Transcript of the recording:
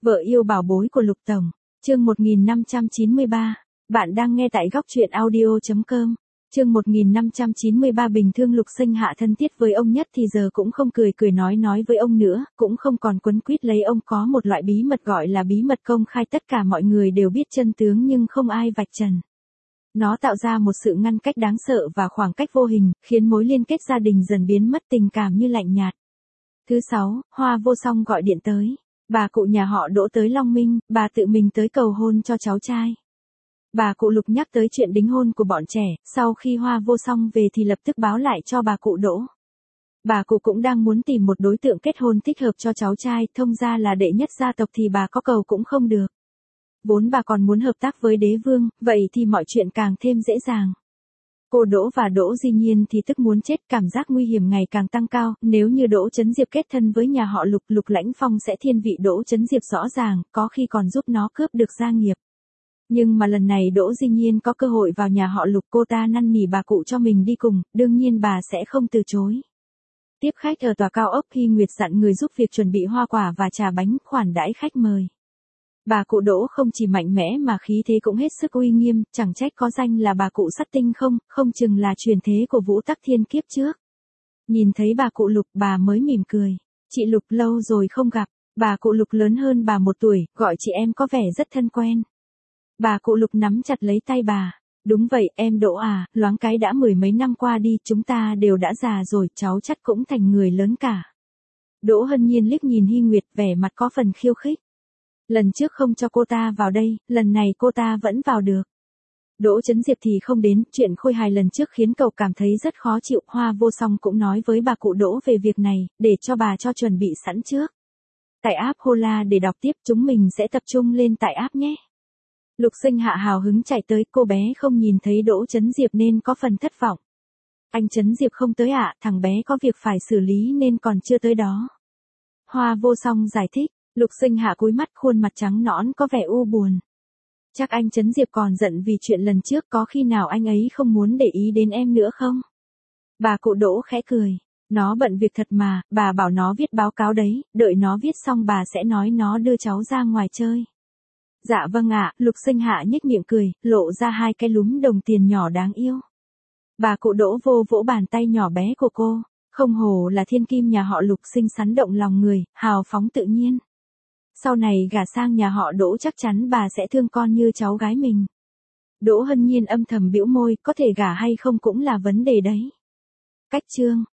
Vợ yêu bảo bối của Lục Tổng, chương 1593. Bạn đang nghe tại góc truyện audio.com. Chương 1593 bình thường Lục Sinh Hạ thân thiết với ông nhất thì giờ cũng không cười cười nói với ông nữa, cũng không còn quấn quýt lấy ông, có một loại bí mật gọi là bí mật công khai, tất cả mọi người đều biết chân tướng nhưng không ai vạch trần. Nó tạo ra một sự ngăn cách đáng sợ và khoảng cách vô hình, khiến mối liên kết gia đình dần biến mất, tình cảm như lạnh nhạt. Thứ 6, Hoa Vô Song gọi điện tới. Bà cụ nhà họ Đỗ tới Long Minh, bà tự mình tới cầu hôn cho cháu trai. Bà cụ Lục nhắc tới chuyện đính hôn của bọn trẻ, sau khi Hoa Vô Song về thì lập tức báo lại cho bà cụ Đỗ. Bà cụ cũng đang muốn tìm một đối tượng kết hôn thích hợp cho cháu trai, thông ra là đệ nhất gia tộc thì bà có cầu cũng không được. Vốn bà còn muốn hợp tác với đế vương, vậy thì mọi chuyện càng thêm dễ dàng. Cô Đỗ và Đỗ Di Nhiên thì tức muốn chết, cảm giác nguy hiểm ngày càng tăng cao, nếu như Đỗ Chấn Diệp kết thân với nhà họ Lục, Lục Lãnh Phong sẽ thiên vị Đỗ Chấn Diệp rõ ràng, có khi còn giúp nó cướp được gia nghiệp. Nhưng mà lần này Đỗ Di Nhiên có cơ hội vào nhà họ Lục, cô ta năn nỉ bà cụ cho mình đi cùng, đương nhiên bà sẽ không từ chối. Tiếp khách ở tòa cao ốc, Hy Nguyệt dặn người giúp việc chuẩn bị hoa quả và trà bánh, khoản đãi khách mời. Bà cụ Đỗ không chỉ mạnh mẽ mà khí thế cũng hết sức uy nghiêm, chẳng trách có danh là bà cụ sắt tinh, không chừng là truyền thế của Vũ Tắc Thiên kiếp trước. Nhìn thấy bà cụ Lục, bà mới mỉm cười. Chị Lục, lâu rồi không gặp. Bà cụ Lục lớn hơn bà 1 tuổi, gọi chị em có vẻ rất thân quen. Bà cụ Lục nắm chặt lấy tay bà. Đúng vậy, em Đỗ à, loáng cái đã 10 mấy năm qua đi, chúng ta đều đã già rồi, cháu chắc cũng thành người lớn cả. Đỗ Hân Nhiên liếc nhìn Hy Nguyệt, vẻ mặt có phần khiêu khích. Lần trước không cho cô ta vào đây, lần này cô ta vẫn vào được. Đỗ Chấn Diệp thì không đến, chuyện khôi hài lần trước khiến cậu cảm thấy rất khó chịu. Hoa Vô Song cũng nói với bà cụ Đỗ về việc này, để cho bà cho chuẩn bị sẵn trước. Tải app Hola để đọc tiếp, chúng mình sẽ tập trung lên tải app nhé. Lục Sinh Hạ hào hứng chạy tới, cô bé không nhìn thấy Đỗ Chấn Diệp nên có phần thất vọng. Anh Chấn Diệp không tới ạ, thằng bé có việc phải xử lý nên còn chưa tới đó. Hoa Vô Song giải thích. Lục Sinh Hạ cúi mắt, khuôn mặt trắng nõn có vẻ u buồn. Chắc anh Chấn Diệp còn giận vì chuyện lần trước, có khi nào anh ấy không muốn để ý đến em nữa không? Bà cụ Đỗ khẽ cười. Nó bận việc thật mà, bà bảo nó viết báo cáo đấy, đợi nó viết xong bà sẽ nói nó đưa cháu ra ngoài chơi. Dạ vâng ạ, Lục Sinh Hạ nhếch miệng cười, lộ ra 2 cái lúm đồng tiền nhỏ đáng yêu. Bà cụ Đỗ vỗ bàn tay nhỏ bé của cô, không hổ là thiên kim nhà họ Lục, xinh xắn động lòng người, hào phóng tự nhiên. Sau này gả sang nhà họ Đỗ chắc chắn bà sẽ thương con như cháu gái mình. Đỗ Hân Nhiên âm thầm bĩu môi, có thể gả hay không cũng là vấn đề đấy. Cách chương